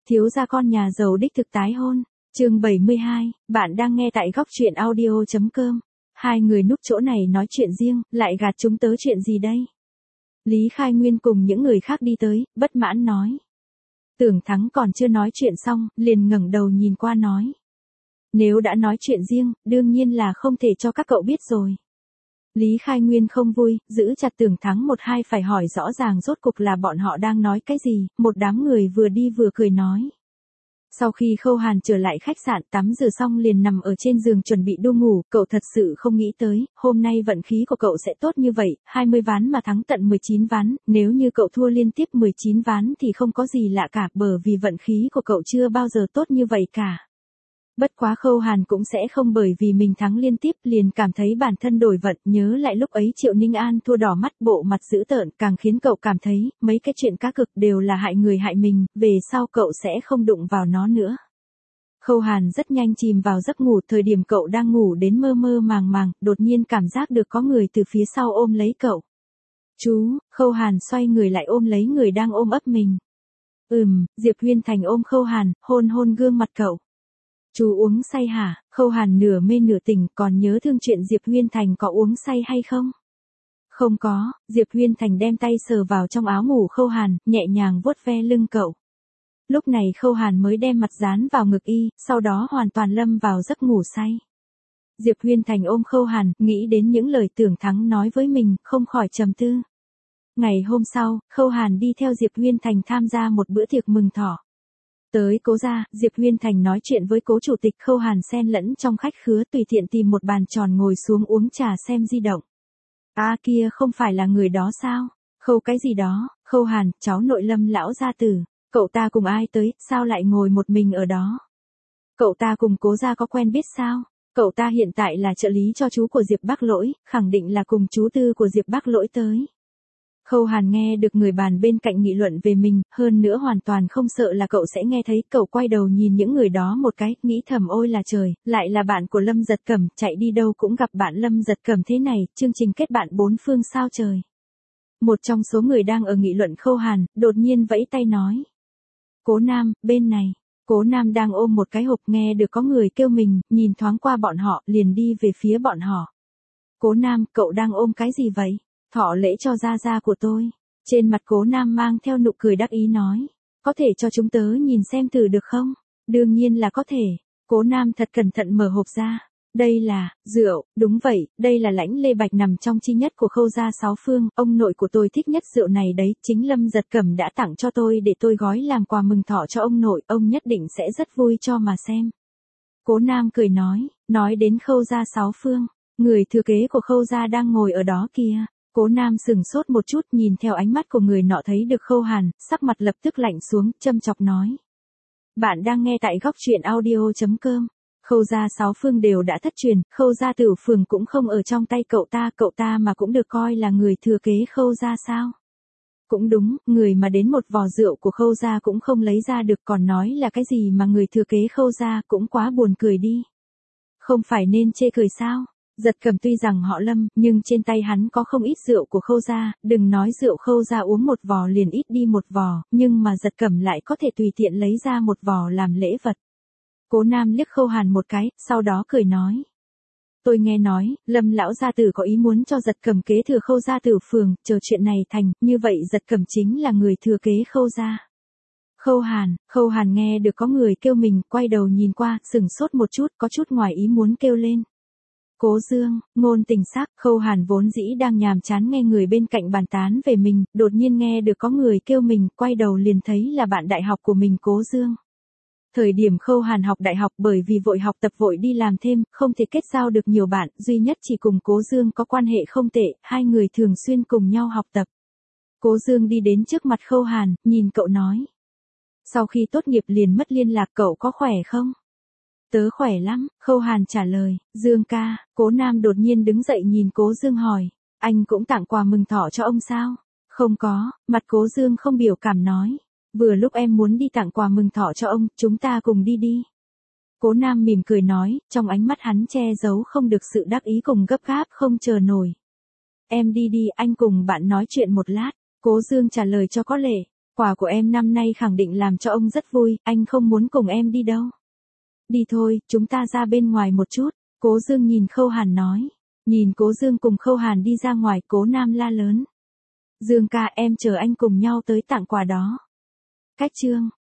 Thiếu gia con nhà giàu đích thực tái hôn. Chương 72, bạn đang nghe tại góc truyện audio.com. Hai người núp chỗ này nói chuyện riêng, lại gạt chúng tớ chuyện gì đây? Lý Khai Nguyên cùng những người khác đi tới, bất mãn nói. Tưởng Thắng còn chưa nói chuyện xong, liền ngẩng đầu nhìn qua nói. Nếu đã nói chuyện riêng, đương nhiên là không thể cho các cậu biết rồi. Lý Khai Nguyên không vui, giữ chặt Tưởng Thắng một hai phải hỏi rõ ràng rốt cục là bọn họ đang nói cái gì, một đám người vừa đi vừa cười nói. Sau khi Khâu Hàn trở lại khách sạn tắm rửa xong liền nằm ở trên giường chuẩn bị đu ngủ, cậu thật sự không nghĩ tới, hôm nay vận khí của cậu sẽ tốt như vậy, 20 ván mà thắng tận 19 ván, nếu như cậu thua liên tiếp 19 ván thì không có gì lạ cả bởi vì vận khí của cậu chưa bao giờ tốt như vậy cả. Bất quá Khâu Hàn cũng sẽ không bởi vì mình thắng liên tiếp liền cảm thấy bản thân đổi vận, nhớ lại lúc ấy Triệu Ninh An thua đỏ mắt bộ mặt dữ tợn càng khiến cậu cảm thấy, mấy cái chuyện cá cược đều là hại người hại mình, về sau cậu sẽ không đụng vào nó nữa. Khâu Hàn rất nhanh chìm vào giấc ngủ, thời điểm cậu đang ngủ đến mơ mơ màng màng, đột nhiên cảm giác được có người từ phía sau ôm lấy cậu. Chú, Khâu Hàn xoay người lại ôm lấy người đang ôm ấp mình. Diệp Huyên Thành ôm Khâu Hàn, hôn hôn gương mặt cậu. Chú uống say hả? Khâu Hàn nửa mê nửa tỉnh, còn nhớ thương chuyện Diệp Huyên Thành có uống say hay không? Không có, Diệp Huyên Thành đem tay sờ vào trong áo ngủ Khâu Hàn, nhẹ nhàng vuốt ve lưng cậu. Lúc này Khâu Hàn mới đem mặt dán vào ngực y, sau đó hoàn toàn lâm vào giấc ngủ say. Diệp Huyên Thành ôm Khâu Hàn, nghĩ đến những lời Tưởng Thắng nói với mình, không khỏi trầm tư. Ngày hôm sau, Khâu Hàn đi theo Diệp Huyên Thành tham gia một bữa tiệc mừng thọ. Tới Cố gia, Diệp Huyên Thành nói chuyện với Cố chủ tịch, Khâu Hàn xen lẫn trong khách khứa tùy tiện tìm một bàn tròn ngồi xuống uống trà xem di động. Kia không phải là người đó sao? Khâu cái gì đó? Khâu Hàn, cháu nội Lâm lão gia tử. Cậu ta cùng ai tới, sao lại ngồi một mình ở đó? Cậu ta cùng Cố gia có quen biết sao? Cậu ta hiện tại là trợ lý cho chú của Diệp Bác Lỗi, khẳng định là cùng chú tư của Diệp Bác Lỗi tới. Khâu Hàn nghe được người bàn bên cạnh nghị luận về mình, hơn nữa hoàn toàn không sợ là cậu sẽ nghe thấy, cậu quay đầu nhìn những người đó một cái, nghĩ thầm ôi là trời, lại là bạn của Lâm Giật Cẩm, chạy đi đâu cũng gặp bạn Lâm Giật Cẩm thế này, chương trình kết bạn bốn phương sao trời. Một trong số người đang ở nghị luận Khâu Hàn, đột nhiên vẫy tay nói. Cố Nam, bên này. Cố Nam đang ôm một cái hộp nghe được có người kêu mình, nhìn thoáng qua bọn họ, liền đi về phía bọn họ. Cố Nam, cậu đang ôm cái gì vậy? Thọ lễ cho gia gia của tôi. Trên mặt Cố Nam mang theo nụ cười đắc ý nói. Có thể cho chúng tớ nhìn xem thử được không? Đương nhiên là có thể. Cố Nam thật cẩn thận mở hộp ra. Đây là, rượu, đúng vậy, đây là Lãnh Lê Bạch nằm trong chi nhất của Khâu gia sáu phương. Ông nội của tôi thích nhất rượu này đấy, chính Lâm Giật Cẩm đã tặng cho tôi để tôi gói làm quà mừng thọ cho ông nội, ông nhất định sẽ rất vui cho mà xem. Cố Nam cười nói đến Khâu gia sáu phương. Người thừa kế của Khâu gia đang ngồi ở đó kìa. Cố Nam sừng sốt một chút nhìn theo ánh mắt của người nọ thấy được Khâu Hàn, sắc mặt lập tức lạnh xuống, châm chọc nói. Bạn đang nghe tại góc truyện audio.com. Khâu gia sáu phương đều đã thất truyền, Khâu gia Tử Phường cũng không ở trong tay cậu ta mà cũng được coi là người thừa kế Khâu gia sao? Cũng đúng, người mà đến một vò rượu của Khâu gia cũng không lấy ra được, còn nói là cái gì mà người thừa kế Khâu gia, cũng quá buồn cười đi. Không phải nên chê cười sao? Giật Cẩm tuy rằng họ Lâm, nhưng trên tay hắn có không ít rượu của Khâu gia, đừng nói rượu Khâu gia uống một vò liền ít đi một vò, nhưng mà Giật Cẩm lại có thể tùy tiện lấy ra một vò làm lễ vật. Cố Nam liếc Khâu Hàn một cái, sau đó cười nói. Tôi nghe nói, Lâm lão gia tử có ý muốn cho Giật Cẩm kế thừa Khâu gia Tử Phường, chờ chuyện này thành, như vậy Giật Cẩm chính là người thừa kế Khâu gia. Khâu Hàn nghe được có người kêu mình, quay đầu nhìn qua, sừng sốt một chút, có chút ngoài ý muốn kêu lên. Cố Dương, ngôn tình sắc, Khâu Hàn vốn dĩ đang nhàm chán nghe người bên cạnh bàn tán về mình, đột nhiên nghe được có người kêu mình, quay đầu liền thấy là bạn đại học của mình Cố Dương. Thời điểm Khâu Hàn học đại học bởi vì vội học tập vội đi làm thêm, không thể kết giao được nhiều bạn, duy nhất chỉ cùng Cố Dương có quan hệ không tệ, hai người thường xuyên cùng nhau học tập. Cố Dương đi đến trước mặt Khâu Hàn, nhìn cậu nói. Sau khi tốt nghiệp liền mất liên lạc, cậu có khỏe không? Tớ khỏe lắm, Khâu Hàn trả lời. Dương ca, Cố Nam đột nhiên đứng dậy nhìn Cố Dương hỏi. Anh cũng tặng quà mừng thọ cho ông sao? Không có, mặt Cố Dương không biểu cảm nói. Vừa lúc em muốn đi tặng quà mừng thọ cho ông, chúng ta cùng đi đi. Cố Nam mỉm cười nói, trong ánh mắt hắn che giấu không được sự đắc ý cùng gấp gáp không chờ nổi. Em đi đi, anh cùng bạn nói chuyện một lát. Cố Dương trả lời cho có lệ. Quà của em năm nay khẳng định làm cho ông rất vui, anh không muốn cùng em đi đâu. Đi thôi, chúng ta ra bên ngoài một chút. Cố Dương nhìn Khâu Hàn nói. Nhìn Cố Dương cùng Khâu Hàn đi ra ngoài, Cố Nam la lớn. Dương ca, em chờ anh cùng nhau tới tặng quà đó. Cách Trương.